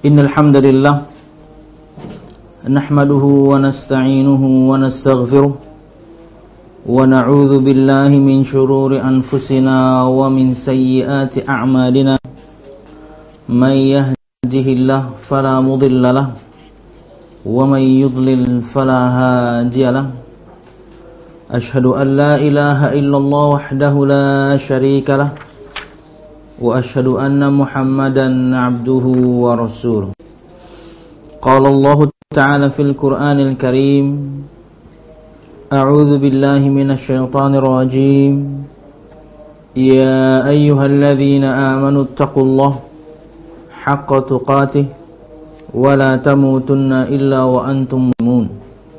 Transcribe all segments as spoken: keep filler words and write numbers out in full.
Innal hamdalillah nahmaduhu wa nasta'inuhu wa nastaghfiruh wa na'udzu billahi min shururi anfusina wa min sayyiati a'malina may yahdihillahu fala mudilla lahu wa may yudlil fala hadiya lahu ashhadu an la ilaha illallah wahdahu la sharika lahu wa ashhadu anna Muhammadan abduhu wa rasuluh. Qala Allah ta'ala fil Qur'anil Karim, a'udzu billahi minasy syaithanir rajim. Ya ayyuhalladzina amanu taqullaha haqqa tuqatih wa la tamutunna illa wa antum muslimun.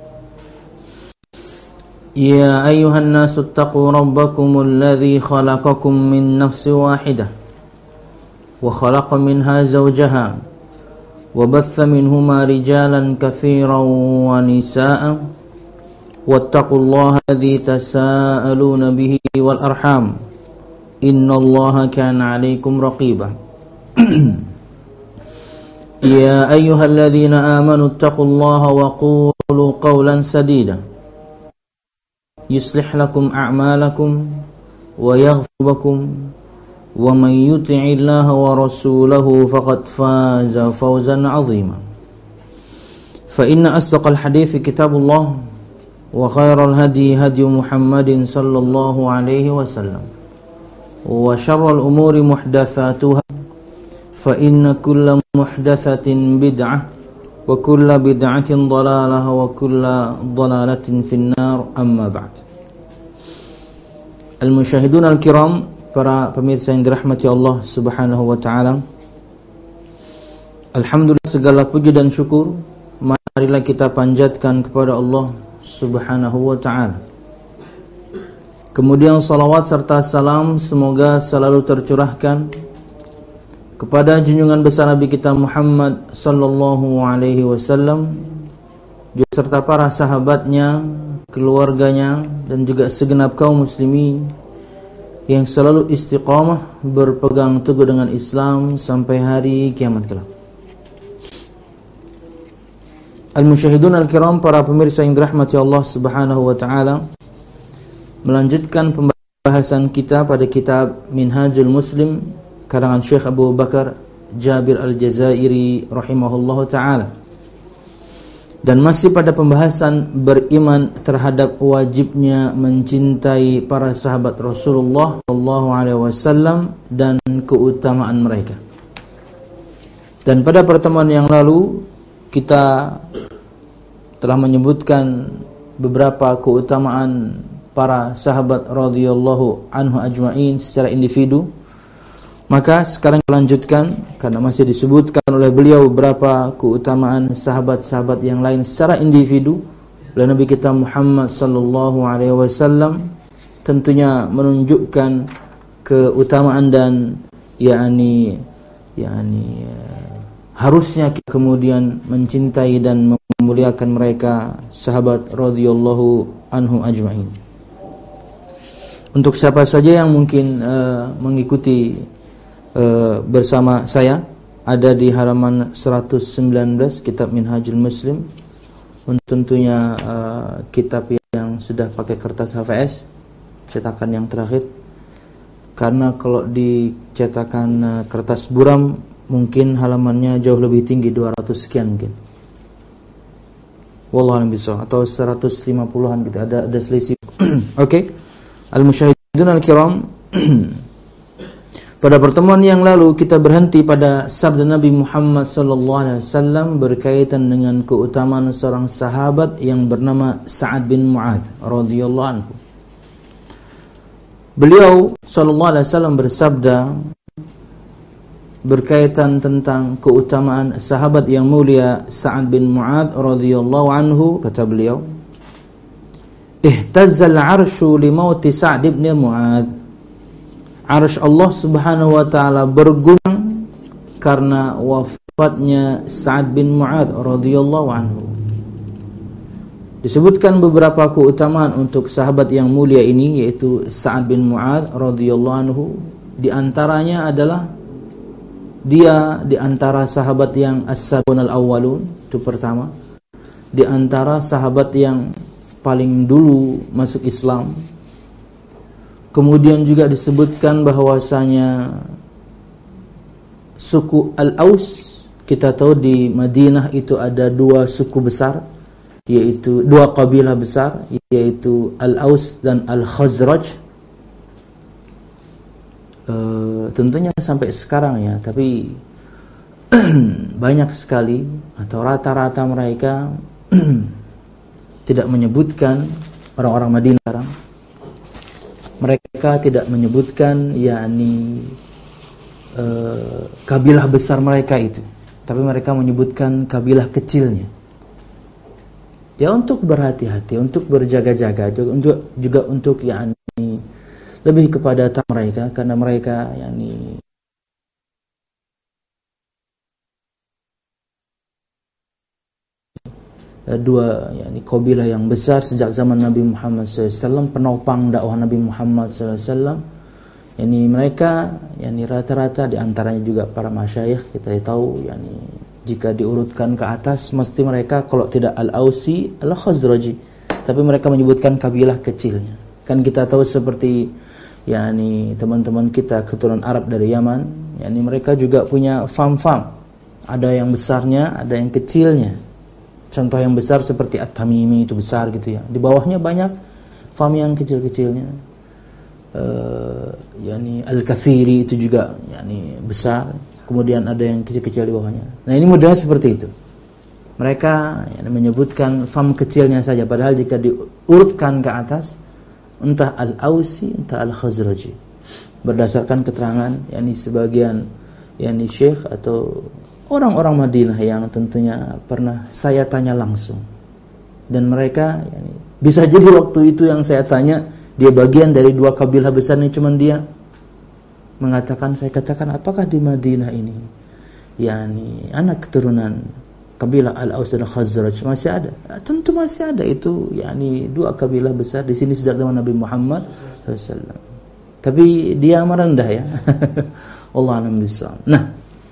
Ya ayyuhan nasu taqu rabbakumul ladzi khalaqakum min nafsin wahidah وخلق منها زوجها وبث منهما رجالا كثيرا ونساء واتقوا الله الذي تساءلون به والأرحام إن الله كان عليكم رقيبا يا أيها الذين آمنوا اتقوا الله وقولوا قولا سديدا يصلح لكم أعمالكم ويغفر لكم ومن يطع الله ورسوله فقد فاز فوزا عظيما فإن أصدق الحديث كتاب الله وخير الهدي هدي محمد صلى الله عليه وسلم وشر الأمور محدثاتها فإن كل محدثة بدعة وكل بدعة ضلالة وكل ضلالة في النار أما بعد. المشاهدون الكرام, para pemirsa yang dirahmati Allah Subhanahu wa taala. Alhamdulillah, segala puji dan syukur marilah kita panjatkan kepada Allah Subhanahu wa taala. Kemudian salawat serta salam semoga selalu tercurahkan kepada junjungan besar Nabi kita Muhammad sallallahu alaihi wasallam serta para sahabatnya, keluarganya dan juga segenap kaum muslimin yang selalu istiqamah berpegang teguh dengan Islam sampai hari kiamat kelak. Al-musyahidun al-kiram, para pemirsa yang dirahmati Allah Subhanahu wa taala, melanjutkan pembahasan kita pada kitab Minhajul Muslim karangan Syekh Abu Bakar Jabir Al-Jazairi rahimahullahu taala. Dan masih pada pembahasan beriman terhadap wajibnya mencintai para sahabat Rasulullah sallallahu alaihi wasallam dan keutamaan mereka. Dan pada pertemuan yang lalu kita telah menyebutkan beberapa keutamaan para sahabat radhiyallahu anhu ajma'in secara individu. Maka sekarang kita lanjutkan, karena masih disebutkan oleh beliau beberapa keutamaan sahabat-sahabat yang lain secara individu oleh Nabi kita Muhammad sallallahu alaihi wasallam, tentunya menunjukkan keutamaan dan yakni yakni harusnya kita kemudian mencintai dan memuliakan mereka sahabat radhiyallahu anhum ajma'in. Untuk siapa saja yang mungkin uh, mengikuti Uh, bersama saya, ada di halaman seratus sembilan belas kitab Minhajul Muslim. Tentunya uh, kitab yang sudah pakai kertas H V S, cetakan yang terakhir. Karena kalau di cetakan uh, kertas buram mungkin halamannya jauh lebih tinggi, dua ratus sekian mungkin. Wallahu a'lam bishawab, atau seratus lima puluhan gitu, ada ada selisih. Oke. Okay. Al-musyahidun al-kiram, pada pertemuan yang lalu kita berhenti pada sabda Nabi Muhammad sallallahu alaihi wasallam berkaitan dengan keutamaan seorang sahabat yang bernama Sa'ad bin Mu'adz radhiyallahu anhu. Beliau sallallahu alaihi wasallam bersabda berkaitan tentang keutamaan sahabat yang mulia Sa'ad bin Mu'adz radhiyallahu anhu, kata beliau, "Ihtazzal 'arsyu li mauti Sa'd bin Mu'adz." Arsy Allah Subhanahu wa taala berguncang karena wafatnya Sa'ad bin Mu'adz radhiyallahu anhu. Disebutkan beberapa keutamaan untuk sahabat yang mulia ini, yaitu Sa'ad bin Mu'adz radhiyallahu anhu. Di antaranya adalah dia di antara sahabat yang as-sabiqun al-awwalun, itu pertama. Di antara sahabat yang paling dulu masuk Islam. Kemudian juga disebutkan bahwasanya suku Al-Aus, kita tahu di Madinah itu ada dua suku besar, yaitu dua kabilah besar, yaitu Al-Aus dan Al-Khazraj. E, tentunya sampai sekarang ya, tapi banyak sekali atau rata-rata mereka tidak menyebutkan orang-orang Madinah sekarang. Mereka tidak menyebutkan yakni e, kabilah besar mereka itu, tapi mereka menyebutkan kabilah kecilnya. Ya, untuk berhati-hati, untuk berjaga-jaga, untuk juga untuk yakni lebih kepada tak mereka, karena mereka yakni dua yakni kabilah yang besar sejak zaman Nabi Muhammad sallallahu alaihi wasallam, penopang dakwah Nabi Muhammad sallallahu alaihi wasallam. Yani mereka yakni rata-rata di antaranya juga para masyayikh, kita tahu yakni jika diurutkan ke atas mesti mereka kalau tidak Al-Ausi, Al-Khazraji, tapi mereka menyebutkan kabilah kecilnya. Kan kita tahu seperti yakni teman-teman kita keturunan Arab dari Yaman, yakni mereka juga punya fam-fam. Ada yang besarnya, ada yang kecilnya. Contoh yang besar seperti At-Tamimi, itu besar gitu ya. Di bawahnya banyak fam yang kecil-kecilnya. Uh, yakni Al-Kathiri itu juga yakni besar. Kemudian ada yang kecil-kecil di bawahnya. Nah, ini mudah seperti itu. Mereka yakni menyebutkan fam kecilnya saja, padahal jika diurutkan ke atas entah Al-Ausi, entah Al-Khazraji. Berdasarkan keterangan yakni sebagian yakni syekh atau orang-orang Madinah yang tentunya pernah saya tanya langsung. Dan mereka yani, bisa jadi waktu itu yang saya tanya, dia bagian dari dua kabilah besar ini, cuman dia mengatakan, saya katakan, apakah di Madinah ini yani anak keturunan kabilah Al-Aus dan Khazraj masih ada? Ya, tentu masih ada. Itu yani dua kabilah besar di sini sejak zaman Nabi Muhammad sallallahu alaihi wasallam. Tapi dia merendah ya. Allah a'lam bishawab. Nah,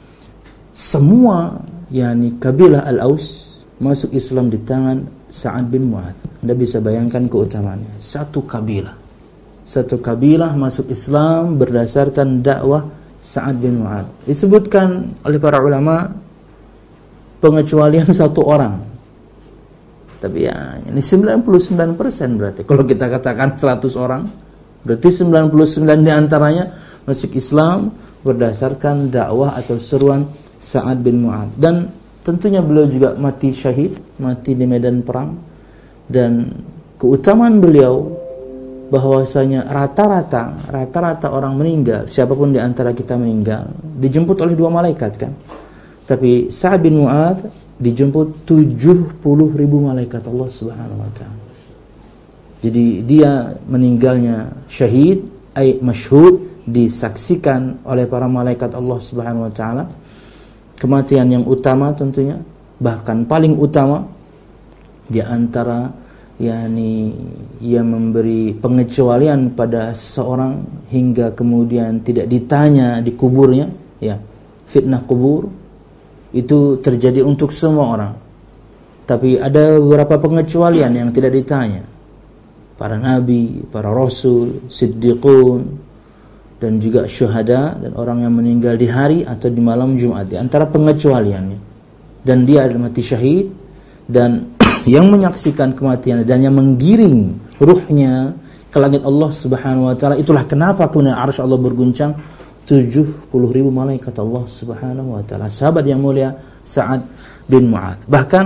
semua yakni kabilah Al-Aus masuk Islam di tangan Sa'ad bin Mu'adz. Anda bisa bayangkan keutamaannya. Satu kabilah. Satu kabilah masuk Islam berdasarkan dakwah Sa'ad bin Mu'adz. Disebutkan oleh para ulama pengecualian satu orang. Tapi ya ini sembilan puluh sembilan persen berarti. Kalau kita katakan seratus orang, berarti sembilan puluh sembilan di antaranya masuk Islam berdasarkan dakwah atau seruan Sa'ad bin Mu'adz. Dan tentunya beliau juga mati syahid, mati di medan perang. Dan keutamaan beliau bahwasanya rata-rata rata-rata orang meninggal, siapapun di antara kita meninggal, dijemput oleh dua malaikat kan. Tapi Sa'ad bin Mu'adz dijemput tujuh puluh ribu malaikat Allah Subhanahu wa taala. Jadi dia meninggalnya syahid, ay masyhud, disaksikan oleh para malaikat Allah Subhanahu wa taala. Kematian yang utama tentunya, bahkan paling utama di antara yakni ia memberi pengecualian pada seseorang hingga kemudian tidak ditanya di kuburnya, ya. Fitnah kubur itu terjadi untuk semua orang. Tapi ada beberapa pengecualian yang tidak ditanya. Para nabi, para rasul, siddiqun, dan juga syuhada, dan orang yang meninggal di hari atau di malam Jumat, di antara pengecualiannya. Dan dia adalah mati syahid, dan yang menyaksikan kematian dan yang menggiring ruhnya ke langit Allah Subhanahu wa taala, itulah kenapa kemudian arsy Allah berguncang, tujuh puluh ribu malaikat Allah Subhanahu wa taala. Sahabat yang mulia Sa'ad bin Mu'adz. Bahkan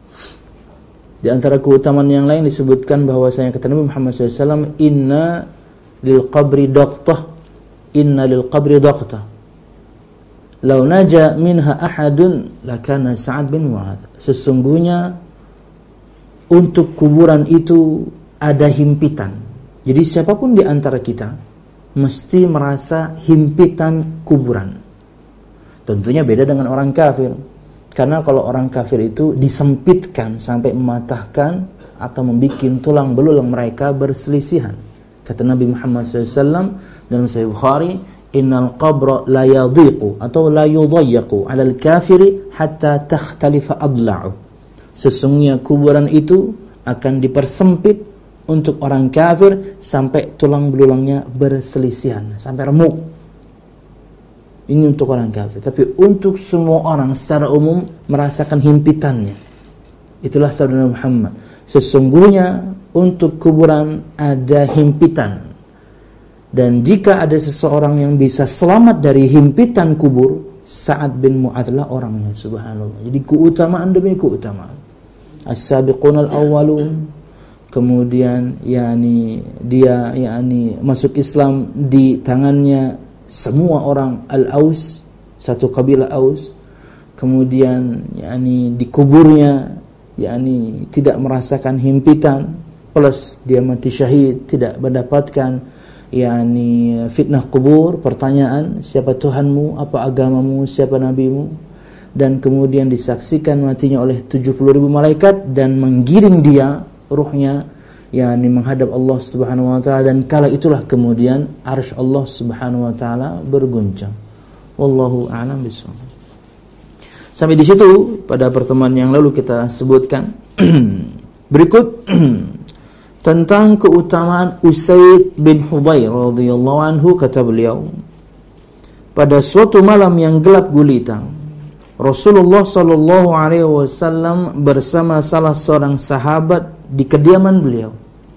di antara keutamaan yang lain disebutkan bahwasanya kata Nabi Muhammad sallallahu alaihi wasallam, inna lil qabri daqtah, inna lil qabri daqtah, law naja minha ahadun lakana Sa'ad bin Mu'adz. Sesungguhnya untuk kuburan itu ada himpitan. Jadi siapapun di antara kita mesti merasa himpitan kuburan. Tentunya beda dengan orang kafir. Karena kalau orang kafir itu disempitkan sampai mematahkan atau membuat tulang belulang mereka berselisihan. Kata Nabi Muhammad sallallahu alaihi wasallam dalam Sahih Bukhari, innal qabra la yadhiqu atau la yudhayyaqu 'alal kafiri hatta takhtalifa adla'u. Sesungguhnya kuburan itu akan dipersempit untuk orang kafir sampai tulang belulangnya berselisihan, sampai remuk. Ini untuk orang kafir, tapi untuk semua orang secara umum merasakan himpitannya. Itulah sabda Muhammad. Sesungguhnya untuk kuburan ada himpitan. Dan jika ada seseorang yang bisa selamat dari himpitan kubur, Sa'ad bin Mu'adz orangnya, subhanallah. Jadi keutamaan demi keutamaan. As-sabiqun al-awwalun, kemudian yakni dia yakni masuk Islam di tangannya semua orang Al-Aus, satu kabilah Aus. Kemudian yakni dikuburnya yakni tidak merasakan himpitan, plus dia mati syahid, tidak mendapatkan yakni fitnah kubur, pertanyaan siapa Tuhanmu, apa agamamu, siapa nabimu, dan kemudian disaksikan matinya oleh tujuh puluh ribu malaikat dan menggiring dia ruhnya yakni menghadap Allah Subhanahu wa taala, dan kala itulah kemudian arsy Allah Subhanahu wa taala berguncang. Wallahu a'lam bishawab. Sampai di situ pada pertemuan yang lalu kita sebutkan. Berikut tentang keutamaan Usaid bin Hudayr radhiyallahu anhu, kata beliau, pada suatu malam yang gelap gulita, Rasulullah sallallahu alaihi wasallam bersama salah seorang sahabat di kediaman beliau.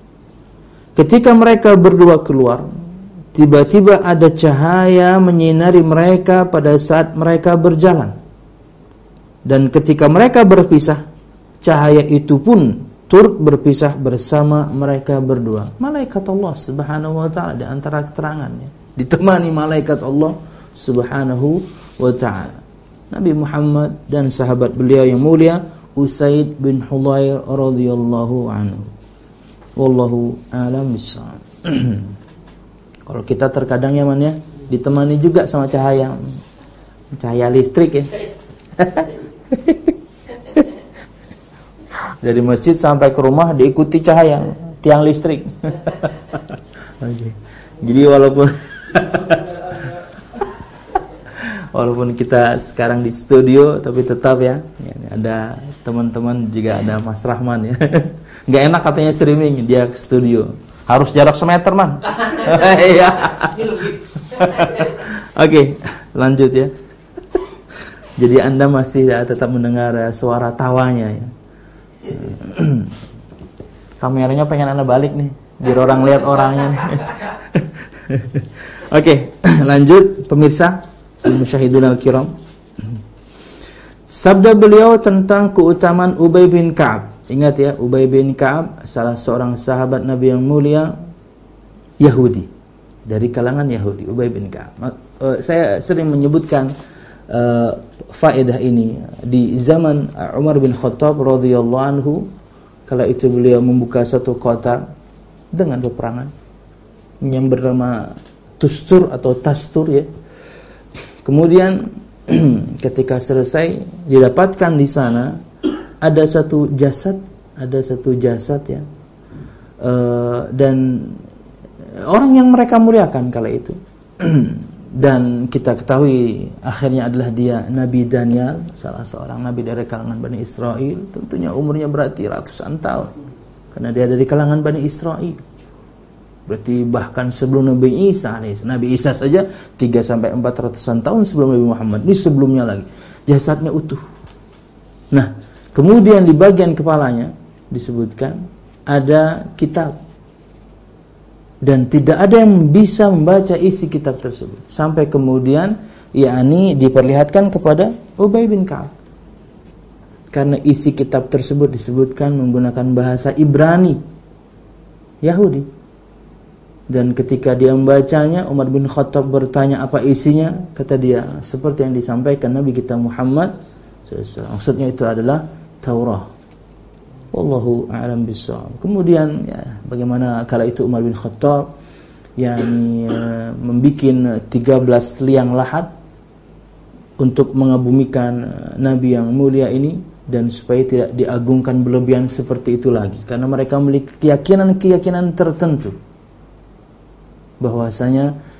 Ketika mereka berdua keluar, tiba-tiba ada cahaya menyinari mereka pada saat mereka berjalan. Dan ketika mereka berpisah, cahaya itu pun turut berpisah bersama mereka berdua. Malaikat Allah Subhanahu wa taala di antara keterangannya, ditemani malaikat Allah Subhanahu wa taala. Nabi Muhammad dan sahabat beliau yang mulia Usaid bin Hudayr radhiyallahu anhu. Wallahu a'lam bishawab. Kalau kita terkadang ya man ya, ditemani juga sama cahaya. Cahaya listrik ya. Dari masjid sampai ke rumah diikuti cahaya tiang listrik. Okay. Jadi walaupun walaupun kita sekarang di studio, tapi tetap ya, ya ada teman-teman juga, ada Mas Rahman ya. Nggak enak katanya streaming, dia ke studio. Harus jarak semeter man. Iya. Oke, lanjut ya. Jadi Anda masih ya, tetap mendengar ya, suara tawanya ya. Kameranya pengen Anda balik nih, biar orang lihat orangnya. Oke, lanjut pemirsa al-musyahidun al-kiram. Sabda beliau tentang keutamaan Ubay bin Ka'ab. Ingat ya, Ubay bin Ka'ab salah seorang sahabat Nabi yang mulia, Yahudi, dari kalangan Yahudi. Ubay bin Ka'ab. Saya sering menyebutkan uh, faedah ini di zaman Umar bin Khattab radhiyallahu anhu, kala itu beliau membuka satu kota dengan peperangan yang bernama Tustur atau Tastur ya. Kemudian ketika selesai, didapatkan di sana ada satu jasad, ada satu jasad ya, e, dan orang yang mereka muliakan kala itu. Dan kita ketahui akhirnya adalah dia Nabi Daniel, salah seorang nabi dari kalangan Bani Israel. Tentunya umurnya berarti ratusan tahun, karena dia dari kalangan Bani Israel. Berarti bahkan sebelum Nabi Isa nih, Nabi Isa saja tiga sampai empat ratusan tahun sebelum Nabi Muhammad. Ini sebelumnya lagi. Jasadnya utuh. Nah, kemudian di bagian kepalanya disebutkan ada kitab. Dan tidak ada yang bisa membaca isi kitab tersebut. Sampai kemudian yakni diperlihatkan kepada Ubay bin Ka'ab. Karena isi kitab tersebut disebutkan menggunakan bahasa Ibrani Yahudi. Dan ketika dia membacanya, Umar bin Khattab bertanya apa isinya. Kata dia, seperti yang disampaikan Nabi kita Muhammad shallallahu alaihi wasallam. Maksudnya itu adalah Taurat. Wallahu a'lam bishawab. Kemudian ya, bagaimana kala itu Umar bin Khattab yang uh, membikin tiga belas liang lahat untuk mengabumikan uh, Nabi yang mulia ini, dan supaya tidak diagungkan berlebihan seperti itu lagi, karena mereka memiliki keyakinan-keyakinan tertentu bahwasanya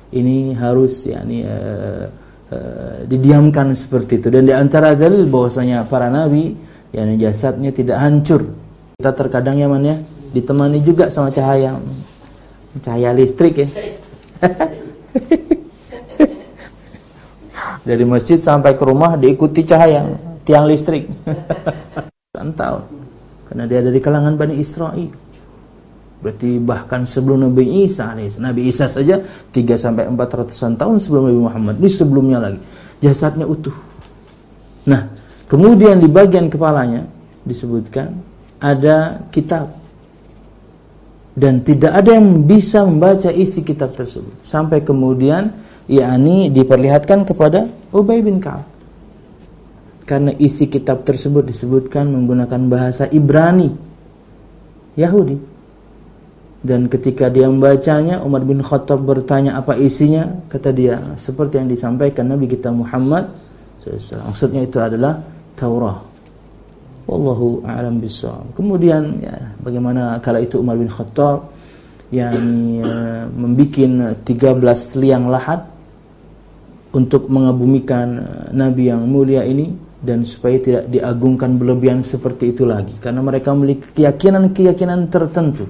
ini harus yakni uh, uh, didiamkan seperti itu. Dan di antara dalil bahwasanya para nabi yakni jasadnya tidak hancur. Kita terkadang ya man ya ditemani juga sama cahaya cahaya listrik ya. Dari masjid sampai ke rumah diikuti cahaya tiang listrik. Tahu. Karena dia dari kalangan Bani Israel. Berarti bahkan sebelum Nabi Isa alaihissalam. Nabi Isa saja tiga sampai empat ratusan tahun sebelum Nabi Muhammad. Di sebelumnya lagi jasadnya utuh. Nah, kemudian di bagian kepalanya disebutkan ada kitab. Dan tidak ada yang bisa membaca isi kitab tersebut. Sampai kemudian yakni diperlihatkan kepada Ubay bin Ka'ab. Karena isi kitab tersebut disebutkan menggunakan bahasa Ibrani Yahudi. Dan ketika dia membacanya, Umar bin Khattab bertanya apa isinya. Kata dia, seperti yang disampaikan Nabi kita Muhammad shallallahu alaihi wasallam. Maksudnya itu adalah Taurat. Wallahu a'lam bishawab. Kemudian ya, bagaimana kala itu Umar bin Khattab yang uh, membikin tiga belas liang lahat untuk mengabumikan uh, Nabi yang mulia ini, dan supaya tidak diagungkan berlebihan seperti itu lagi, karena mereka memiliki keyakinan-keyakinan tertentu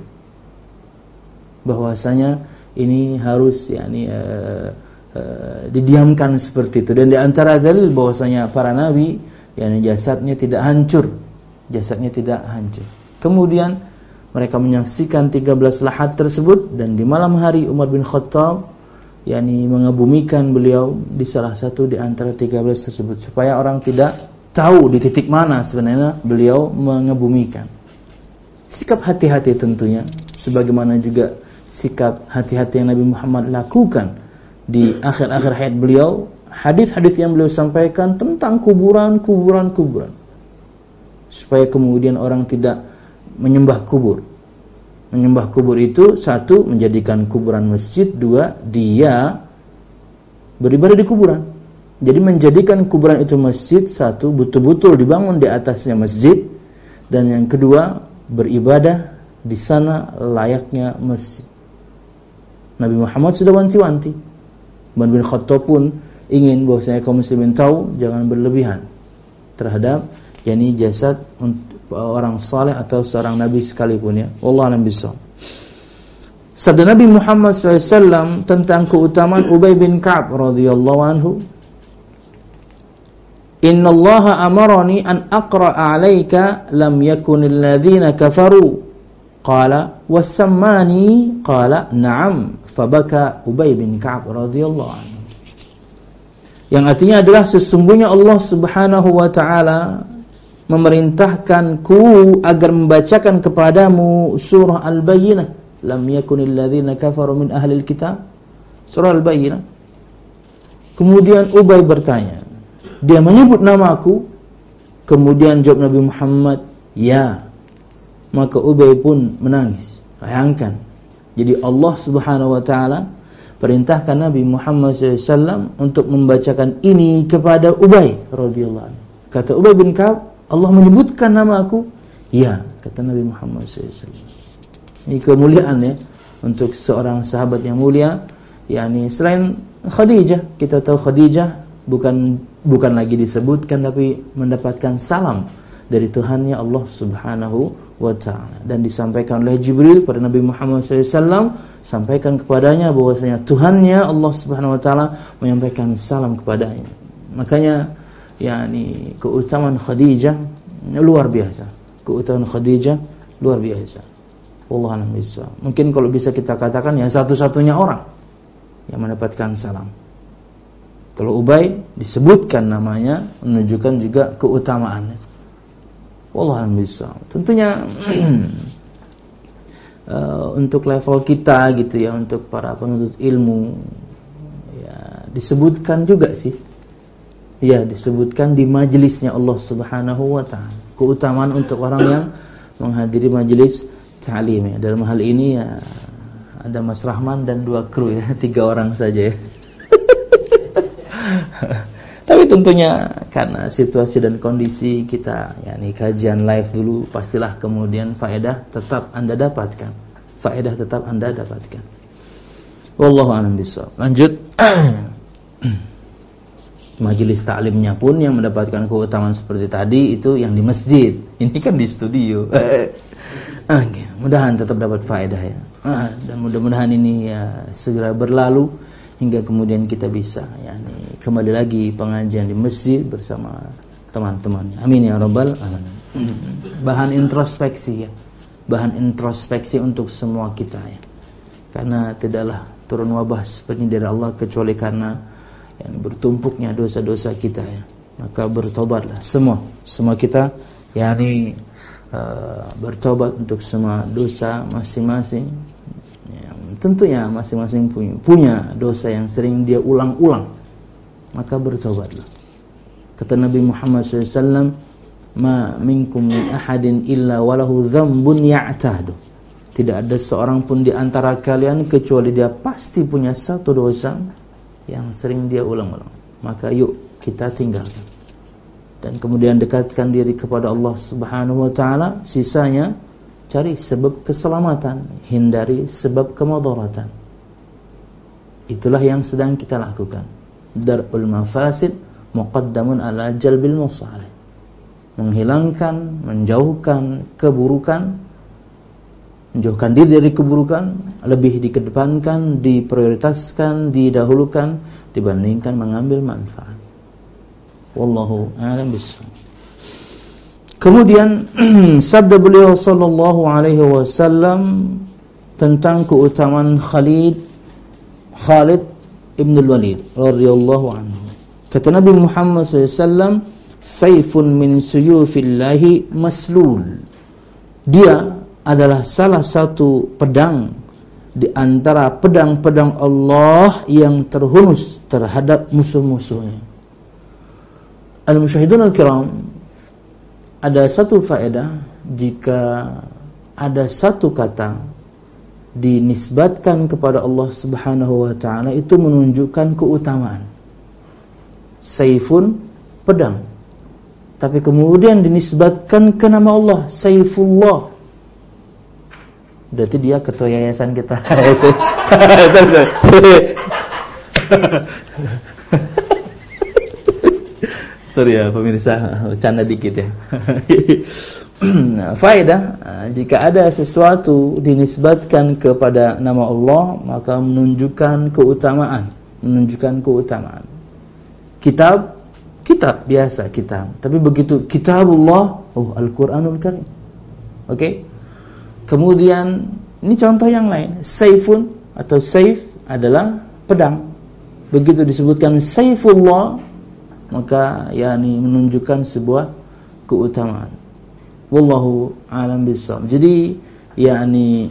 bahwasanya ini harus yakni uh, uh, didiamkan seperti itu. Dan di antara dalil bahwasanya para nabi yakni jasadnya tidak hancur, jasadnya tidak hancur. Kemudian mereka menyaksikan tiga belas lahat tersebut, dan di malam hari Umar bin Khattab yakni mengabumikan beliau di salah satu di antara tiga belas tersebut, supaya orang tidak tahu di titik mana sebenarnya beliau mengabumikan. Sikap hati-hati tentunya, sebagaimana juga sikap hati-hati yang Nabi Muhammad lakukan di akhir-akhir hayat beliau. Hadis-hadis yang beliau sampaikan tentang kuburan, kuburan, kuburan, supaya kemudian orang tidak menyembah kubur. Menyembah kubur itu, satu, menjadikan kuburan masjid. Dua, dia beribadah di kuburan. Jadi menjadikan kuburan itu masjid, satu, betul-betul dibangun di atasnya masjid. Dan yang kedua, beribadah di sana layaknya masjid. Nabi Muhammad sudah wanti-wanti. Umar bin Khattab pun ingin bahwasanya kaum muslimin tahu jangan berlebihan terhadap yakni jasad orang saleh atau seorang nabi sekalipun ya. Wallahu a'lam bishawab. Sabda Nabi Muhammad shallallahu alaihi wasallam tentang keutamaan Ubay bin Ka'ab radhiyallahu anhu, "Inna Allaha amarani an aqra'a 'alaika lam yakunil ladzina kafaru." Qala wasammani qala na'am, fabaka Ubay bin Ka'ab radhiyallahu anhu. Yang artinya adalah sesungguhnya Allah Subhanahu wa taala memerintahkanku agar membacakan kepadamu surah Al-Bayyinah, lam yakunil ladzina kafaru min ahlil kitab, surah Al-Bayyinah. Kemudian Ubay bertanya, dia menyebut namaku. Kemudian jawab Nabi Muhammad, ya. Maka Ubay pun menangis. Bayangkan, jadi Allah Subhanahu wa taala perintahkan Nabi Muhammad shallallahu alaihi wasallam untuk membacakan ini kepada Ubay radhiyallahu anhu. Kata Ubay bin Ka'ab, Allah menyebutkan nama aku? Ya, kata Nabi Muhammad shallallahu alaihi wasallam. Ini kemuliaan ya untuk seorang sahabat yang mulia, yakni selain Khadijah. Kita tahu Khadijah bukan bukan lagi disebutkan, tapi mendapatkan salam dari Tuhannya Allah Subhanahu wa ta'ala, dan disampaikan oleh Jibril pada Nabi Muhammad shallallahu alaihi wasallam, sampaikan kepadanya bahwasanya Tuhannya Allah Subhanahu wa ta'ala menyampaikan salam kepadanya. Makanya yakni keutamaan Khadijah luar biasa. Keutamaan Khadijah luar biasa. Wallahu a'lam bishawab. Mungkin kalau bisa kita katakan ya satu-satunya orang yang mendapatkan salam. Kalau Ubay disebutkan namanya, menunjukkan juga keutamaannya. Wallahu a'lam bishawab. Tentunya uh, untuk level kita gitu ya, untuk para penuntut ilmu ya disebutkan juga sih. Ya, disebutkan di majelisnya Allah Subhanahu wa taala. Keutamaan untuk orang yang menghadiri majelis ta'lim ya. Dalam hal ini ya ada Mas Rahman dan dua kru ya, tiga orang saja ya. Tapi tentunya karena situasi dan kondisi kita yakni kajian live dulu, pastilah kemudian faedah tetap Anda dapatkan. Faedah tetap Anda dapatkan. Wallahu a'lam bishawab. Lanjut. Majelis taklimnya pun yang mendapatkan keutamaan seperti tadi itu yang di masjid. Ini kan di studio. Ah, mudah-mudahan tetap dapat faedah ya. Ah, dan mudah-mudahan ini ya segera berlalu hingga kemudian kita bisa yakni kembali lagi pengajian di masjid bersama teman-teman. Amin ya rabbal alamin. Bahan introspeksi ya. Bahan introspeksi untuk semua kita ya. Karena tidaklah turun wabah seperti dari Allah kecuali karena yang bertumpuknya dosa-dosa kita ya. Maka bertobatlah semua semua kita yakni uh, bertobat untuk semua dosa masing-masing ya, tentunya masing-masing punya, punya dosa yang sering dia ulang-ulang, maka bertobatlah. Kata Nabi Muhammad shallallahu alaihi wasallam, ma minkum min ahadin illa walahu dzambun ya'tadu. Tidak ada seorang pun di antara kalian kecuali dia pasti punya satu dosa yang sering dia ulang-ulang. Maka yuk kita tinggalkan dan kemudian dekatkan diri kepada Allah Subhanahu wa taala. Sisanya cari sebab keselamatan, hindari sebab kemudaratan. Itulah yang sedang kita lakukan. Darul mafasid muqaddamun ala jalbil masalih. Menghilangkan, menjauhkan keburukan, menjauhkan diri dari keburukan lebih dikedepankan, diprioritaskan, didahulukan dibandingkan mengambil manfaat. Wallahu a'lam bishawab. Kemudian sabda beliau sallallahu alaihi wasallam tentang keutamaan Khalid Khalid ibn al-Walid radhiyallahu anhu. Kata Nabi Muhammad sallallahu alaihi wasallam, "Saifun min suyufillahi maslul." Dia adalah salah satu pedang di antara pedang-pedang Allah yang terhunus terhadap musuh-musuhnya. Al-musyahidun al-kiram, ada satu faedah jika ada satu kata dinisbatkan kepada Allah Subhanahu wa taala itu menunjukkan keutamaan. Saifun, pedang. Tapi kemudian dinisbatkan ke nama Allah, Saifullah. Berarti dia ketua yayasan kita. Sorry ya pemirsa, bercanda dikit ya. Faedah, jika ada sesuatu dinisbatkan kepada nama Allah, maka menunjukkan keutamaan, menunjukkan keutamaan. Kitab, kitab biasa kitab. Tapi begitu kitabullah, oh Al-Qur'anul Karim. Oke? Okay? Kemudian ini contoh yang lain, saifun atau saif adalah pedang. Begitu disebutkan saifullah, maka yakni menunjukkan sebuah keutamaan. Wallahu a'lam bishawab. Jadi yakni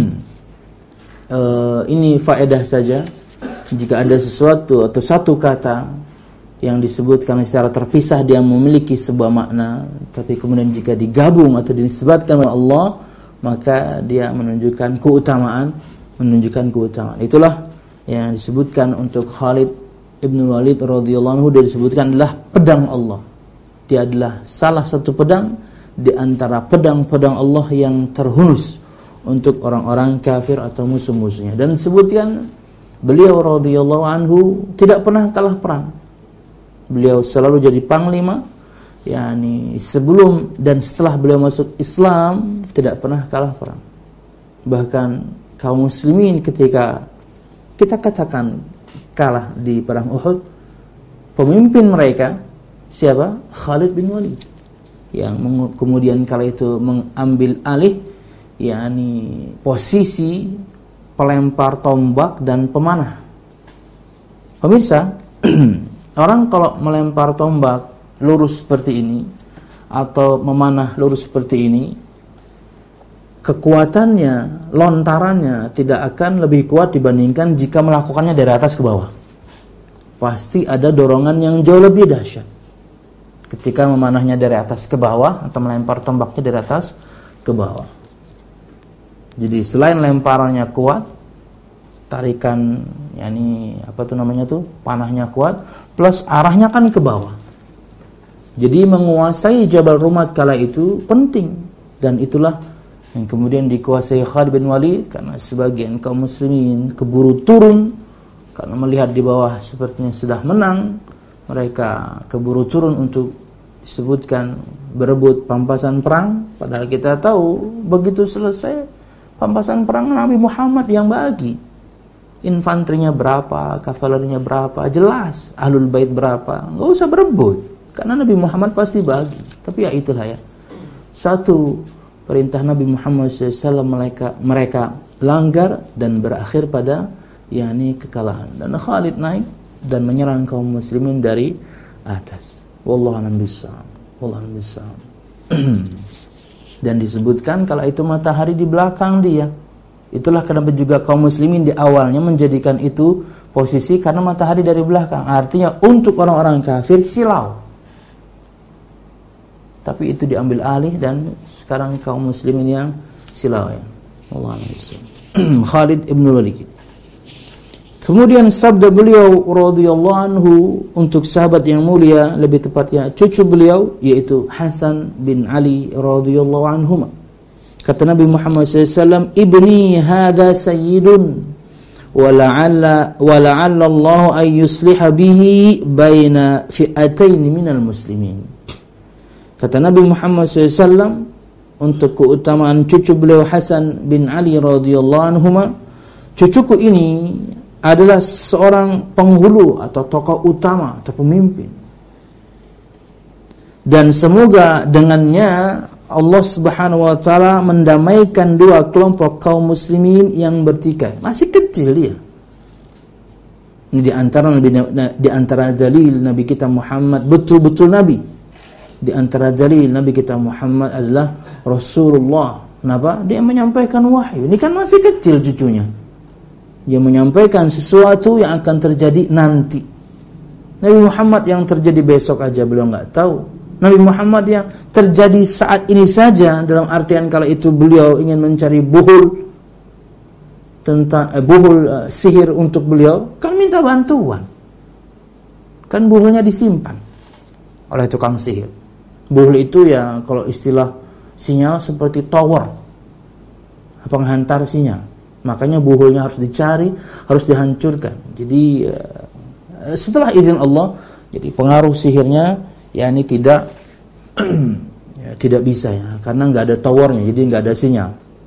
uh, ini faedah saja. Jika ada sesuatu atau satu kata yang disebutkan secara terpisah dia memiliki sebuah makna, tapi kemudian jika digabung atau dinisbatkan oleh Allah, maka dia menunjukkan keutamaan, menunjukkan keutamaan. Itulah yang disebutkan untuk Khalid ibn Walid radhiyallahu anhu, dia disebutkan adalah pedang Allah. Dia adalah salah satu pedang di antara pedang-pedang Allah yang terhunus untuk orang-orang kafir atau musuh-musuhnya. Dan disebutkan beliau radhiyallahu anhu tidak pernah kalah perang. Beliau selalu jadi panglima, yakni sebelum dan setelah beliau masuk Islam tidak pernah kalah perang. Bahkan kaum muslimin ketika kita katakan kalah di perang Uhud, pemimpin mereka siapa? Khalid bin Walid, yang kemudian kala itu mengambil alih yakni posisi pelempar tombak dan pemanah. Pemirsa, orang kalau melempar tombak lurus seperti ini atau memanah lurus seperti ini, kekuatannya, lontarannya tidak akan lebih kuat dibandingkan jika melakukannya dari atas ke bawah. Pasti ada dorongan yang jauh lebih dahsyat ketika memanahnya dari atas ke bawah atau melempar tombaknya dari atas ke bawah. Jadi selain lemparannya kuat, tarikan yakni apa tuh namanya tuh, panahnya kuat, plus arahnya kan ke bawah. Jadi menguasai Jabal Rumat kala itu penting, dan itulah yang kemudian dikuasai Khalid bin Walid karena sebagian kaum muslimin keburu turun karena melihat di bawah sepertinya sudah menang, mereka keburu turun untuk disebutkan berebut pampasan perang, padahal kita tahu begitu selesai pampasan perang Nabi Muhammad yang bagi infanterinya berapa, kavalerinya berapa, jelas Ahlul Bait berapa, enggak usah berebut karena Nabi Muhammad pasti bagi. Tapi ya itulah ya, satu perintah Nabi Muhammad shallallahu alaihi wasallam mereka, mereka langgar dan berakhir pada yakni kekalahan. Dan Khalid naik dan menyerang kaum muslimin dari atas. Wallahu a'lam bishawab. Wallahu a'lam bishawab. Dan disebutkan kalau itu matahari di belakang dia. Itulah kenapa juga kaum muslimin di awalnya menjadikan itu posisi karena matahari dari belakang. Artinya untuk orang-orang kafir silau. Tapi itu diambil alih dan sekarang kaum muslimin yang silau ya. Allah a'lam. Khalid ibn Walid. Kemudian sabda beliau radhiyallahu anhu untuk sahabat yang mulia, lebih tepatnya cucu beliau yaitu Hasan bin Ali radhiyallahu anhuma. Kata Nabi Muhammad shallallahu alaihi wasallam, "Ibni hadza sayyidun wa la'alla wa la'alla Allah an yusliha bihi baina fi'atayn minal muslimin." Kata Nabi Muhammad shallallahu alaihi wasallam untuk keutamaan cucu beliau Hasan bin Ali radhiyallahu anhuma, cucuku ini adalah seorang penghulu atau tokoh utama atau pemimpin. Dan semoga dengannya Allah Subhanahu wa taala mendamaikan dua kelompok kaum muslimin yang bertikai. Masih kecil dia. Ini di antara nabi di antara jalil Nabi kita Muhammad, betul-betul nabi. Di antara jalil Nabi kita Muhammad adalah Rasulullah. Kenapa? Dia menyampaikan wahyu. Ini kan masih kecil cucunya. Dia menyampaikan sesuatu yang akan terjadi nanti. Nabi Muhammad yang terjadi besok aja beliau enggak tahu. Nabi Muhammad yang terjadi saat ini saja, dalam artian kalau itu beliau ingin mencari buhul tentang eh, buhul eh, sihir untuk beliau, kan minta bantuan. Kan buhulnya disimpan oleh tukang sihir. Buhul itu ya kalau istilah sinyal seperti tower, penghantar sinyal. Makanya buhulnya harus dicari, harus dihancurkan. Jadi uh, setelah izin Allah, jadi pengaruh sihirnya ya ini tidak ya, tidak bisa ya, karena nggak ada towernya, jadi nggak ada sinyal.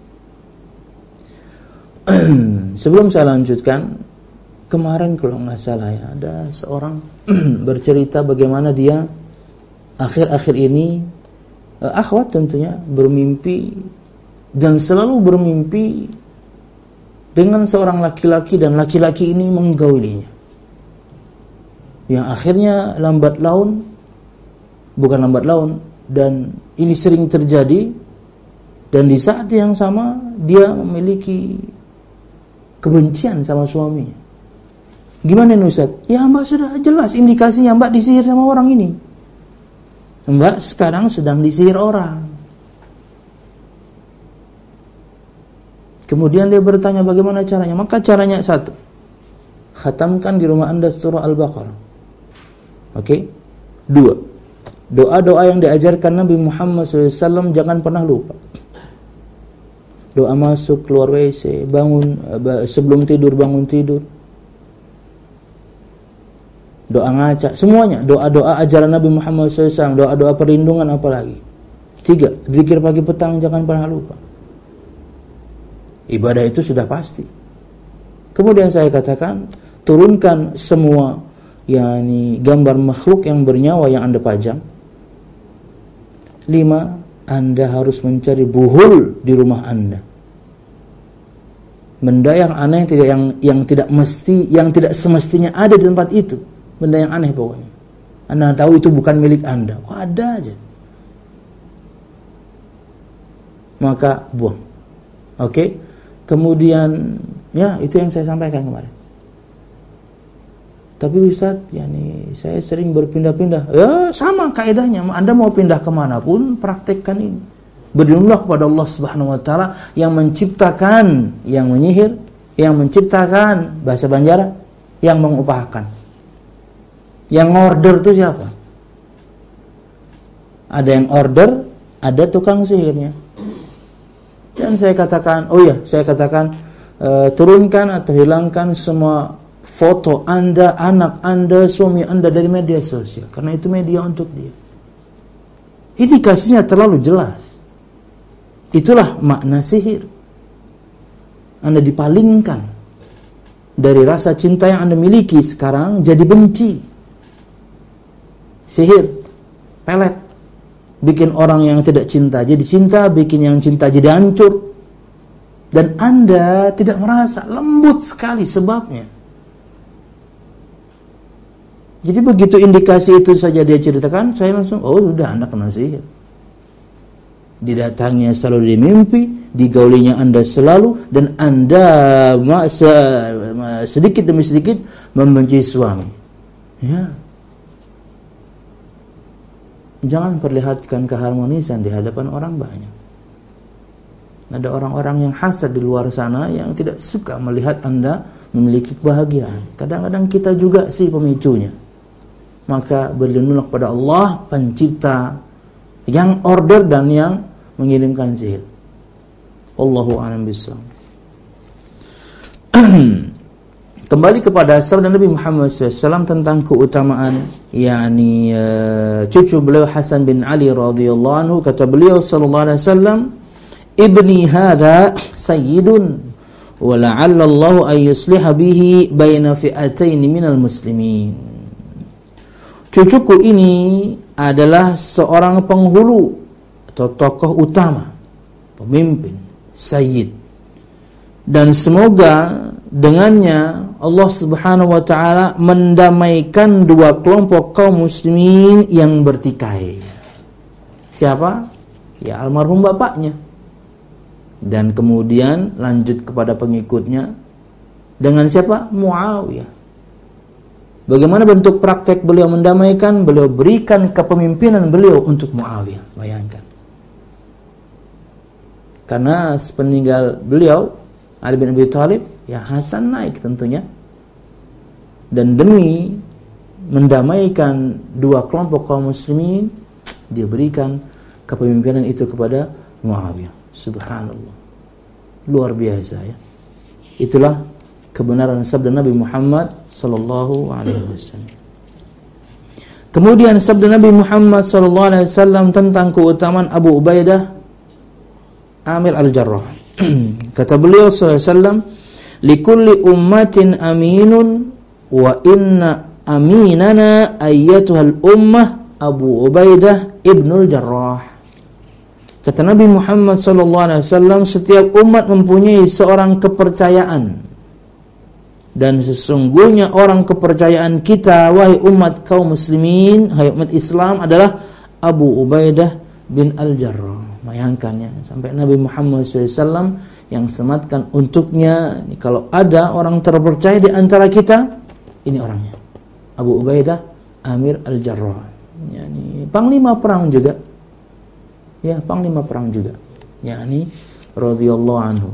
Sebelum saya lanjutkan, kemarin kalau nggak salah ya ada seorang bercerita bagaimana dia akhir-akhir ini uh, akhwat tentunya bermimpi dan selalu bermimpi dengan seorang laki-laki dan laki-laki ini menggaulinya. Yang akhirnya lambat laun, bukan lambat laun, dan ini sering terjadi, dan di saat yang sama dia memiliki kebencian sama suaminya. Gimana nih Ustaz? Ya Mbak sudah jelas indikasinya Mbak disihir sama orang ini. Mbak sekarang sedang disihir orang. Kemudian dia bertanya bagaimana caranya. Maka caranya satu, khatamkan di rumah anda surah Al-Baqarah. Oke okay? Dua, doa-doa yang diajarkan Nabi Muhammad shallallahu alaihi wasallam jangan pernah lupa. Doa masuk, keluar W C, bangun, sebelum tidur, bangun tidur, doa ngaca, semuanya doa-doa ajaran Nabi Muhammad shallallahu alaihi wasallam, doa-doa perlindungan apalagi. Tiga, zikir pagi petang jangan pernah lupa. Ibadah itu sudah pasti. Kemudian saya katakan, turunkan semua yakni gambar makhluk yang bernyawa yang Anda pajang. Lima, Anda harus mencari buhul di rumah Anda. Benda yang aneh tidak yang yang tidak mesti yang tidak semestinya ada di tempat itu. Benda yang aneh pokoknya. Anda tahu itu bukan milik Anda. Kok ada aja. Maka buang. Oke? Okay? Kemudian ya itu yang saya sampaikan kemarin. Tapi Ustaz, yani saya sering berpindah-pindah. Ya sama kaidahnya. Anda mau pindah kemanapun, praktekkan ini. Berlindunglah kepada Allah Subhanahu Wa Taala yang menciptakan, yang menyihir, yang menciptakan bahasa Banjara, yang mengupahkan. Yang order itu siapa? Ada yang order, ada tukang sihirnya. Dan saya katakan, oh ya, saya katakan uh, turunkan atau hilangkan semua foto Anda, anak Anda, suami Anda dari media sosial, karena itu media untuk dia. Indikasinya terlalu jelas. Itulah makna sihir. Anda dipalingkan dari rasa cinta yang Anda miliki sekarang jadi benci. Sihir, pelet, bikin orang yang tidak cinta jadi cinta, bikin yang cinta jadi hancur. Dan Anda tidak merasa, lembut sekali sebabnya. Jadi begitu indikasi itu saja dia ceritakan, saya langsung, oh sudah, Anda kena sihir. Didatangnya selalu di mimpi, digaulinya Anda selalu, dan Anda sedikit demi sedikit membenci suami. Ya. Jangan perlihatkan keharmonisan di hadapan orang banyak. Ada orang-orang yang hasad di luar sana yang tidak suka melihat Anda memiliki kebahagiaan. Kadang-kadang kita juga sih pemicunya. Maka berlindunglah kepada Allah, pencipta yang order dan yang mengirimkan sihir. Allahu a'lam bishawab. Kembali kepada sabda Nabi Muhammad shallallahu alaihi wasallam tentang keutamaan, yakni uh, cucu beliau Hasan bin Ali radhiyallahu anhu, kata beliau sallallahu alaihi wasallam, ibni hadza sayyidun wa la'alla Allah an yusliha bihi baina fi'atain minal muslimin. Cucuku ini adalah seorang penghulu atau tokoh utama, pemimpin, sayyid. Dan semoga dengannya Allah Subhanahu wa taala mendamaikan dua kelompok kaum muslimin yang bertikai. Siapa? Ya almarhum bapaknya. Dan kemudian lanjut kepada pengikutnya dengan siapa? Muawiyah. Bagaimana bentuk praktek beliau mendamaikan? Beliau berikan kepemimpinan beliau untuk Muawiyah. Bayangkan. Karena sepeninggal beliau Ali bin Abi Thalib, ya Hasan naik tentunya. Dan demi mendamaikan dua kelompok kaum muslimin, dia berikan kepemimpinan itu kepada Muawiyah. Subhanallah. Luar biasa ya. Itulah kebenaran sabda Nabi Muhammad sallallahu alaihi wasallam. Kemudian sabda Nabi Muhammad sallallahu alaihi wasallam tentang keutamaan Abu Ubaidah Amir al-Jarrah. Kata beliau sallallahu alaihi wasallam, "Likulli ummatin aminun wa inna aminana ayyatuhal ummah Abu Ubaidah ibnul Jarrah." Kata Nabi Muhammad sallallahu alaihi wasallam, setiap umat mempunyai seorang kepercayaan. Dan sesungguhnya orang kepercayaan kita, wahai umat kaum muslimin, wahai umat Islam, adalah Abu Ubaidah bin Al-Jarrah. Bayangkan ya, sampai Nabi Muhammad shallallahu alaihi wasallam yang sematkan untuknya, ini kalau ada orang terpercaya di antara kita, ini orangnya, Abu Ubaidah Amir Al-Jarrah. Yani panglima perang juga. Ya, panglima perang juga. Yani radhiyallahu anhu.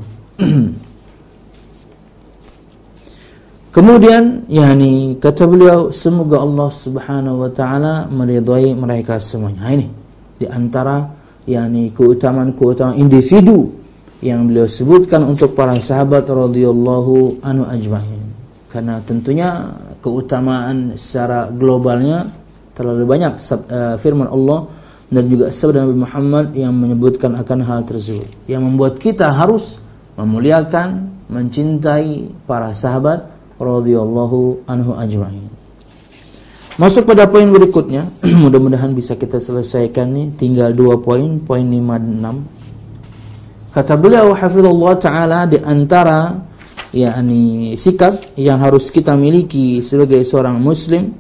Kemudian, yakni kata beliau, semoga Allah Subhanahu wa taala meridhai mereka semuanya. Nah, ini di antara yakni keutamaan-keutamaan individu yang beliau sebutkan untuk para sahabat radhiyallahu anhu ajma'in. Karena tentunya keutamaan secara globalnya terlalu banyak uh, firman Allah dan juga sabda Nabi Muhammad yang menyebutkan akan hal tersebut, yang membuat kita harus memuliakan, mencintai para sahabat radhiyallahu anhu ajma'in. Masuk pada poin berikutnya. Mudah-mudahan bisa kita selesaikan nih. Tinggal dua poin, poin lima dan enam. Kata beliau hafizallahu taala, di antara yakni sikap yang harus kita miliki sebagai seorang muslim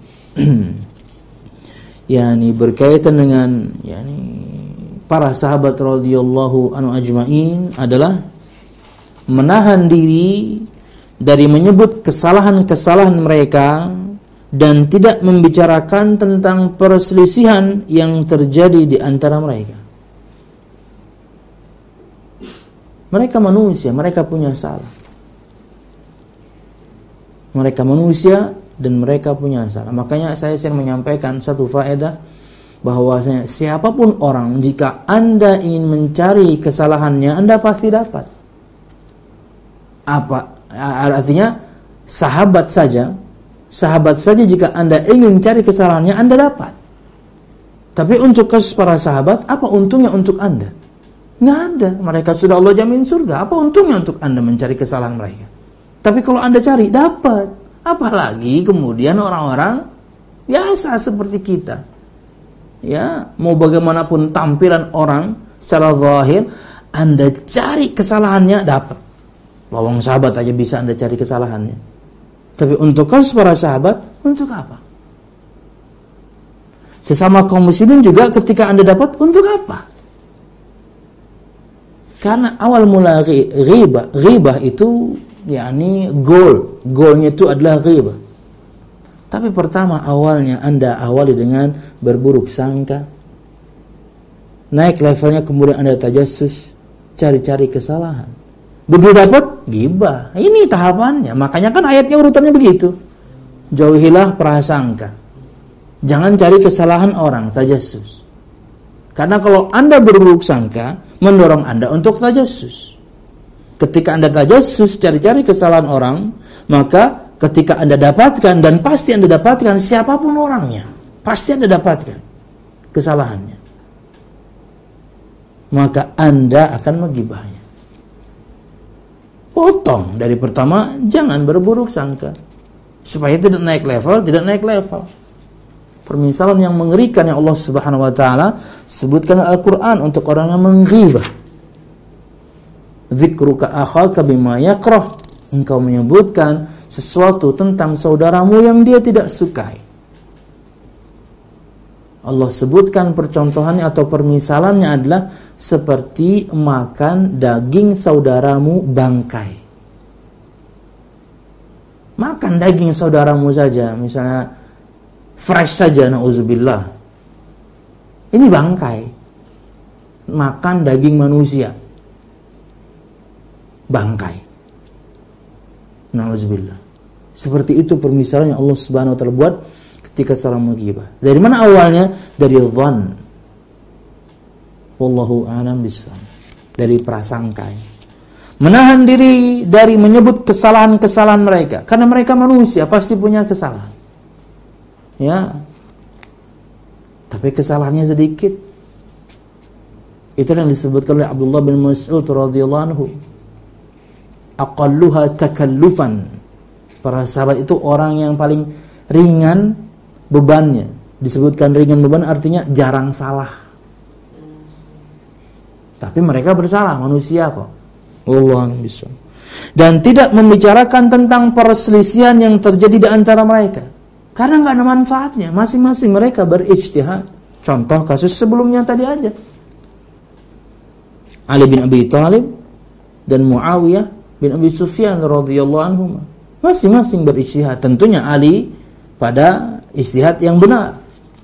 yakni berkaitan dengan yakni para sahabat radhiyallahu anhu ajma'in adalah menahan diri dari menyebut kesalahan-kesalahan mereka dan tidak membicarakan tentang perselisihan yang terjadi di antara mereka. Mereka manusia, mereka punya salah. Mereka manusia dan mereka punya salah. Makanya saya sering menyampaikan satu faedah bahwasanya siapapun orang, jika Anda ingin mencari kesalahannya, Anda pasti dapat. Apa artinya? Sahabat saja, sahabat saja jika Anda ingin cari kesalahannya, Anda dapat. Tapi untuk kasus para sahabat, apa untungnya untuk Anda? Nggak ada. Mereka sudah Allah jamin surga. Apa untungnya untuk Anda mencari kesalahan mereka? Tapi kalau Anda cari, dapat. Apalagi kemudian orang-orang biasa seperti kita. Ya, mau bagaimanapun tampilan orang secara zahir, Anda cari kesalahannya, dapat. Lawang sahabat aja bisa Anda cari kesalahannya. Tapi untuk kasus para sahabat, untuk apa? Sesama kaum muslimin juga ketika Anda dapat, untuk apa? Karena awal mula ghibah, ghibah itu yakni goal, goalnya itu adalah ghibah. Tapi pertama awalnya Anda awali dengan berburuk sangka. Naik levelnya kemudian Anda tajassus, cari-cari kesalahan. Begitu dapat, ghibah. Ini tahapannya. Makanya kan ayatnya urutannya begitu. Jauhilah prasangka. Jangan cari kesalahan orang, tajassus. Karena kalau Anda berburuk sangka, mendorong Anda untuk tajassus. Ketika Anda tajassus, cari-cari kesalahan orang, maka ketika Anda dapatkan, dan pasti Anda dapatkan siapapun orangnya, pasti Anda dapatkan kesalahannya, maka Anda akan menggibahnya. Potong dari pertama, jangan berburuk sangka, supaya tidak naik level, tidak naik level. Permisalan yang mengerikan yang Allah Subhanahu wa taala sebutkan Al-Qur'an untuk orang yang menghibah. Dzikruka akhaka bima yakrah. Engkau menyebutkan sesuatu tentang saudaramu yang dia tidak sukai. Allah sebutkan percontohannya atau permisalannya adalah seperti makan daging saudaramu bangkai. Makan daging saudaramu saja, misalnya fresh saja, na'udzubillah, ini bangkai. Makan daging manusia, bangkai, na'udzubillah. Seperti itu permisalan yang Allah Subhanahu wa taala buat ketika saling menggibah. Dari mana awalnya? Dari dhann. Wallahu a'lam bishawab. Dari prasangka. Menahan diri dari menyebut kesalahan-kesalahan mereka, karena mereka manusia, pasti punya kesalahan. Ya. Tapi kesalahannya sedikit. Itu yang disebutkan oleh Abdullah bin Mas'ud radhiyallahu anhu. Aqalluha takallufan. Para sahabat itu orang yang paling ringan bebannya. Disebutkan ringan beban artinya jarang salah. Tapi mereka bersalah, manusia kok. Wallahu a'lam. Dan tidak membicarakan tentang perselisihan yang terjadi di antara mereka, karena enggak ada manfaatnya. Masing-masing mereka berijtihad. Contoh kasus sebelumnya tadi aja. Ali bin Abi Thalib dan Muawiyah bin Abi Sufyan radhiyallahu anhum. Masing-masing berijtihad. Tentunya Ali pada ijtihad yang benar.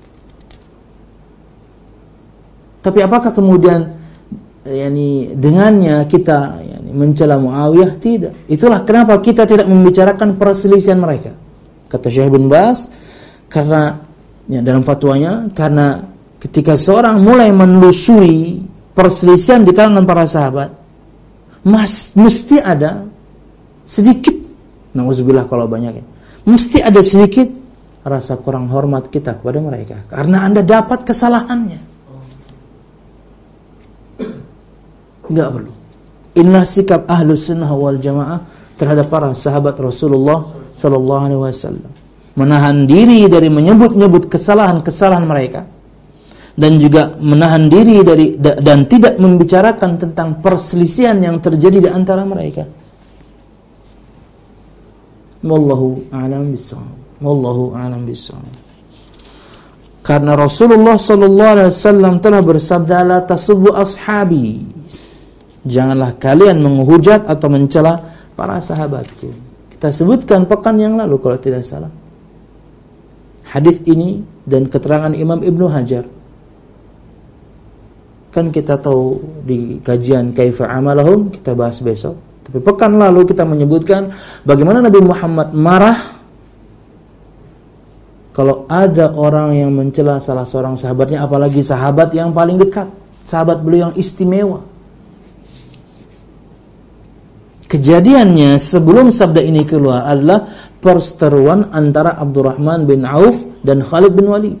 Tapi apakah kemudian yani dengannya kita yani mencela Muawiyah? Tidak. Itulah kenapa kita tidak membicarakan perselisihan mereka. Kata Syekh bin Baz, karena ya, dalam fatwanya, karena ketika seorang mulai menelusuri perselisihan di kalangan para sahabat, mas, mesti ada sedikit, na'udzubillah kalau banyak ya, mesti ada sedikit rasa kurang hormat kita kepada mereka, karena Anda dapat kesalahannya. Enggak perlu. Inilah sikap Ahlus Sunnah wal Jamaah terhadap para sahabat Rasulullah sallallahu alaihi wasallam. Menahan diri dari menyebut-nyebut kesalahan-kesalahan mereka, dan juga menahan diri dari dan tidak membicarakan tentang perselisihan yang terjadi di antara mereka. Wallahu a'lam bishawab. Wallahu a'lam bishawab. Karena Rasulullah sallallahu alaihi wasallam telah bersabda, la tasubbu ashabi. Janganlah kalian menghujat atau mencela para sahabatku. Kita sebutkan pekan yang lalu kalau tidak salah. Hadis ini dan keterangan Imam Ibnu Hajar. Kan kita tahu di kajian Kaifa Amalahum, kita bahas besok. Tapi pekan lalu kita menyebutkan bagaimana Nabi Muhammad marah kalau ada orang yang mencela salah seorang sahabatnya, apalagi sahabat yang paling dekat, sahabat beliau yang istimewa. Kejadiannya sebelum sabda ini keluar adalah perseteruan antara Abdurrahman bin Auf dan Khalid bin Walid.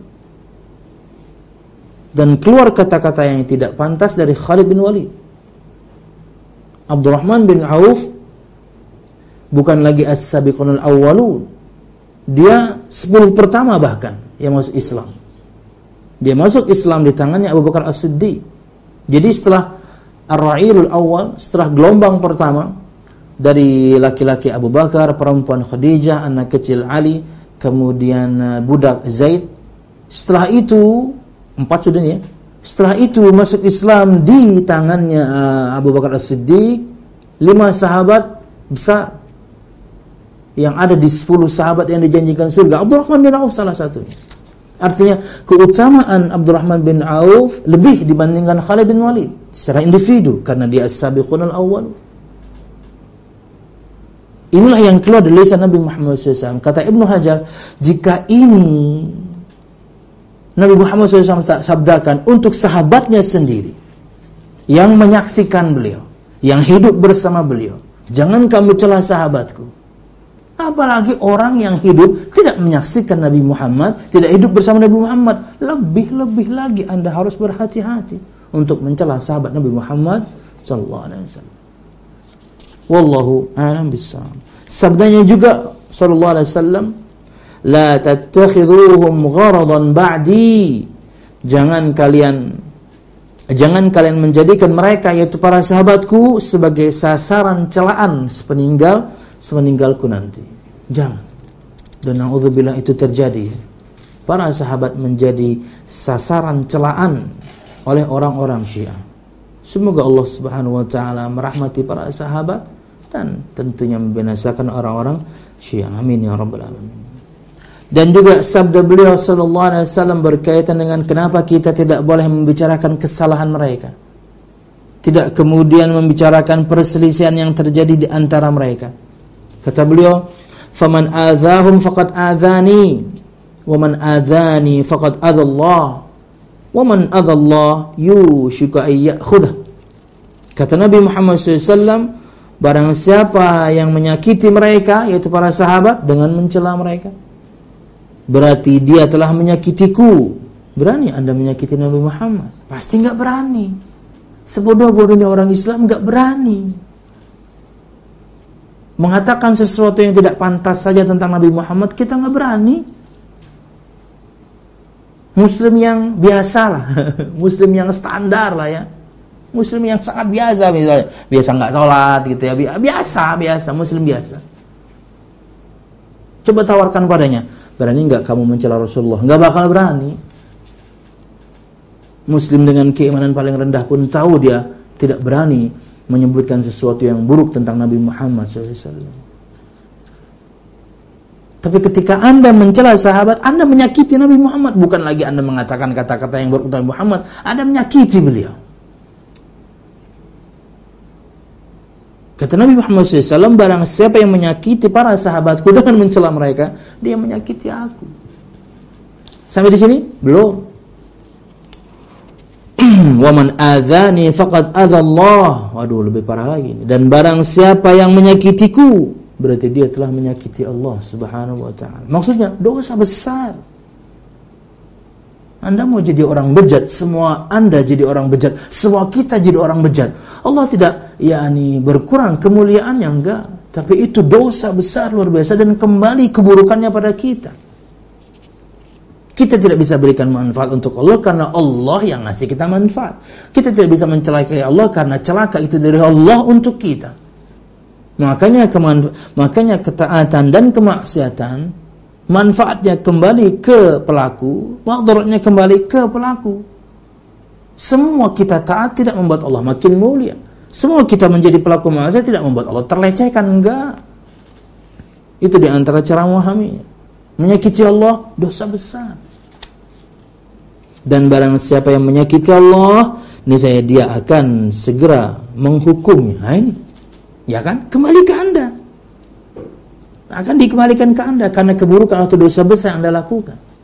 Dan keluar kata-kata yang tidak pantas dari Khalid bin Walid. Abdurrahman bin Auf bukan lagi as-sabiqunul awwalun. Dia sepuluh pertama bahkan yang masuk Islam. Dia masuk Islam di tangannya Abu Bakar As-Siddiq. Jadi setelah Ar-Ra'ilul Awwal, setelah gelombang pertama dari laki-laki Abu Bakar, perempuan Khadijah, anak kecil Ali, kemudian budak Zaid. Setelah itu empat sudah ya. Setelah itu masuk Islam di tangannya Abu Bakar As-Siddiq, lima sahabat besar yang ada di sepuluh sahabat yang dijanjikan surga. Abdurrahman bin Auf salah satunya. Artinya keutamaan Abdurrahman bin Auf lebih dibandingkan Khalid bin Walid secara individu karena dia as-sabiqunal awwal. Inilah yang keluar dari lisan Nabi Muhammad shallallahu alaihi wasallam. Kata Ibnu Hajar, jika ini Nabi Muhammad shallallahu alaihi wasallam sabdakan untuk sahabatnya sendiri yang menyaksikan beliau, yang hidup bersama beliau, jangan kamu celah sahabatku. Apalagi orang yang hidup tidak menyaksikan Nabi Muhammad, tidak hidup bersama Nabi Muhammad. Lebih-lebih lagi Anda harus berhati-hati untuk mencela sahabat Nabi Muhammad sallallahu alaihi wasallam. Wallahu a'lam bissawab. Sabdanya juga sallallahu alaihi wasallam, la tattakhidhuhum gharadan ba'di. Jangan kalian jangan kalian menjadikan mereka, yaitu para sahabatku, sebagai sasaran celaan sepeninggal sepeninggalku nanti. Jangan. Dan na'udzubillah itu terjadi. Para sahabat menjadi sasaran celaan oleh orang-orang Syiah. Semoga Allah Subhanahu wa taala merahmati para sahabat dan tentunya membinasakan orang-orang Syiah. Amin ya rabbal alamin. Dan juga sabda beliau sallallahu alaihi wasallam berkaitan dengan kenapa kita tidak boleh membicarakan kesalahan mereka. Tidak kemudian membicarakan perselisihan yang terjadi di antara mereka. Kata beliau, "Faman adzahum faqad adzani, wa man adzani faqad adzallah, wa man adzallah yushika ay ya'khudha." Kata Nabi Muhammad shallallahu alaihi wasallam, barang siapa yang menyakiti mereka, yaitu para sahabat, dengan mencela mereka, berarti dia telah menyakitiku. Berani Anda menyakiti Nabi Muhammad? Pasti enggak berani. Sebodoh-bodohnya orang Islam enggak berani mengatakan sesuatu yang tidak pantas saja tentang Nabi Muhammad. Kita enggak berani. Muslim yang biasa lah, Muslim yang standar lah ya, Muslim yang sangat biasa misalnya, biasa enggak sholat gitu ya, biasa biasa Muslim biasa. Coba tawarkan padanya, berani enggak kamu mencela Rasulullah? Enggak bakal berani. Muslim dengan keimanan paling rendah pun tahu dia tidak berani menyebutkan sesuatu yang buruk tentang Nabi Muhammad shallallahu alaihi wasallam. Tapi ketika Anda mencela sahabat, Anda menyakiti Nabi Muhammad. Bukan lagi Anda mengatakan kata-kata yang buruk tentang Nabi Muhammad, Anda menyakiti beliau. Kata Nabi Muhammad shallallahu alaihi wasallam, barang siapa yang menyakiti para sahabatku dengan mencela mereka, dia menyakiti aku. Sampai di sini? Belum. Wa man adzani faqad adzallah. Waduh, lebih parah lagi. Dan barang siapa yang menyakitiku, berarti dia telah menyakiti Allah Subhanahu wa taala. Maksudnya dosa besar. Anda mau jadi orang bejat, semua Anda jadi orang bejat, semua kita jadi orang bejat. Allah tidak yakni berkurang kemuliaannya, enggak, tapi itu dosa besar luar biasa dan kembali keburukannya pada kita. Kita tidak bisa berikan manfaat untuk Allah karena Allah yang ngasih kita manfaat. Kita tidak bisa mencelakai Allah karena celaka itu dari Allah untuk kita. Makanya kemanfa- makanya ketaatan dan kemaksiatan manfaatnya kembali ke pelaku, mudaratnya kembali ke pelaku. Semua kita taat tidak membuat Allah makin mulia. Semua kita menjadi pelaku maksiat tidak membuat Allah terlecehkan, enggak. Itu di antara cara memahaminya. Menyakiti Allah dosa besar. Dan barang siapa yang menyakiti Allah, niscaya dia akan segera menghukumnya. Nah, ini, ya kan? Kembali ke Anda. Akan dikembalikan ke Anda karena keburukan atau dosa besar yang Anda lakukan.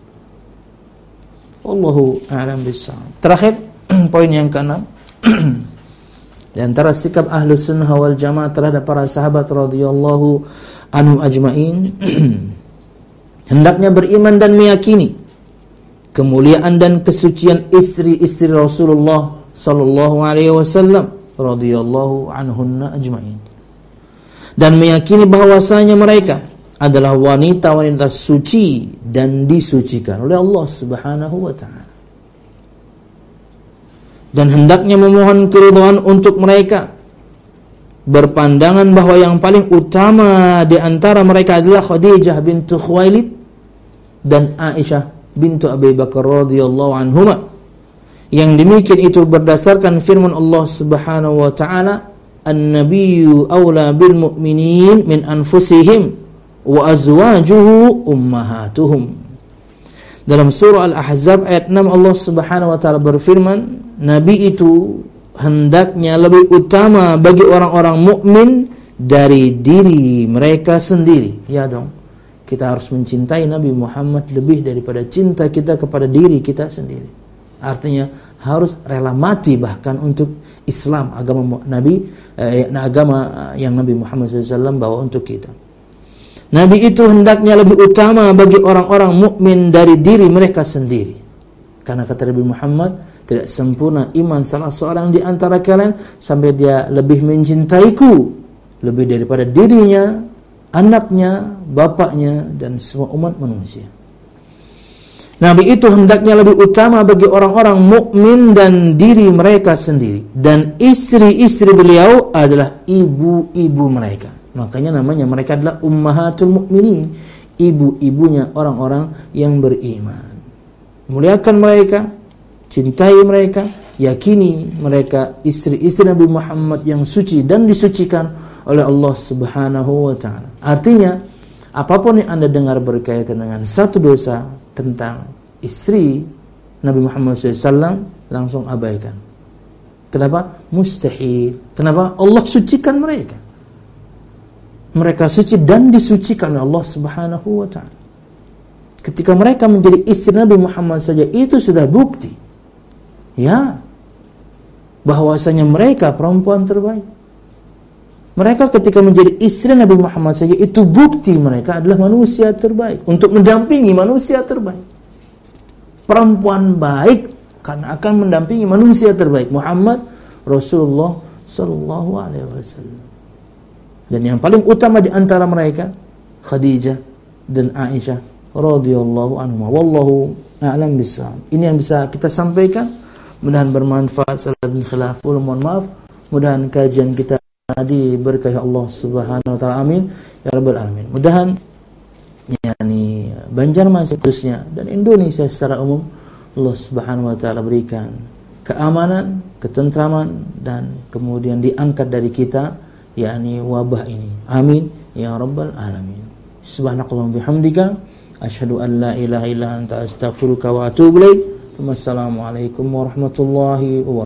Wallahu a'lam bishawab. Terakhir poin yang keenam. Di antara sikap Ahlus Sunnah wal Jamaah terhadap para sahabat radhiyallahu anhum ajmain, hendaknya beriman dan meyakini kemuliaan dan kesucian istri-istri Rasulullah sallallahu alaihi wasallam radhiyallahu anhunna ajmain, dan meyakini bahwasanya mereka adalah wanita-wanita suci dan disucikan oleh Allah Subhanahu wa taala. Dan hendaknya memohon keridhaan untuk mereka, berpandangan bahwa yang paling utama di antara mereka adalah Khadijah bintu Khuwailid dan Aisyah bintu Abi Bakar radhiyallahu anhuma. Yang demikian itu berdasarkan firman Allah Subhanahu wa taala, "An-nabiyyu aula bil mu'minin min anfusihim wa azwajuhu ummahatuhum." Dalam surah Al-Ahzab ayat enam Allah Subhanahu wa taala berfirman, Nabi itu hendaknya lebih utama bagi orang-orang mukmin dari diri mereka sendiri. Ya dong, kita harus mencintai Nabi Muhammad lebih daripada cinta kita kepada diri kita sendiri. Artinya harus rela mati bahkan untuk Islam, agama Nabi, eh, agama yang Nabi Muhammad shallallahu alaihi wasallam bawa untuk kita. Nabi itu hendaknya lebih utama bagi orang-orang mukmin dari diri mereka sendiri. Karena kata Nabi Muhammad, tidak sempurna iman salah seorang di antara kalian sampai dia lebih mencintaiku lebih daripada dirinya, anaknya, bapaknya, dan semua umat manusia. Nabi itu hendaknya lebih utama bagi orang-orang mukmin dan diri mereka sendiri, dan istri-istri beliau adalah ibu-ibu mereka. Makanya namanya mereka adalah ummahatul mukminin, ibu-ibunya orang-orang yang beriman. Muliakan mereka, cintai mereka, yakini mereka istri-istri Nabi Muhammad yang suci dan disucikan oleh Allah Subhanahu wa taala. Artinya, apapun yang Anda dengar berkaitan dengan satu dosa tentang istri Nabi Muhammad shallallahu alaihi wasallam, langsung abaikan. Kenapa? Mustahil. Kenapa? Allah sucikan mereka. Mereka suci dan disucikan oleh Allah Subhanahu wa taala. Ketika mereka menjadi istri Nabi Muhammad saja, itu sudah bukti, ya, bahwasanya mereka perempuan terbaik. Mereka ketika menjadi istri Nabi Muhammad saja, itu bukti mereka adalah manusia terbaik untuk mendampingi manusia terbaik. Perempuan baik karena akan mendampingi manusia terbaik, Muhammad Rasulullah sallallahu alaihi wasallam. Dan yang paling utama di antara mereka Khadijah dan Aisyah radhiyallahu anhuma. Wallahu a'lam bishawab. Ini yang bisa kita sampaikan. Mudah-mudahan bermanfaat. Salah dan khilaful, mohon maaf. Mudah-mudahan kajian kita diberkahi Allah Subhanahu wa taala. Amin ya rabbal alamin. Mudah-mudahan yakni Banjarmasin khususnya dan Indonesia secara umum Allah Subhanahu wa taala berikan keamanan, ketentraman, dan kemudian diangkat dari kita yakni wabah ini. Amin ya rabbal alamin. Subhanakallahumma bihamdika asyhadu an la ilaha illa anta astaghfiruka wa atubu ilaik. Wassalamualaikum warahmatullahi wabarakatuh.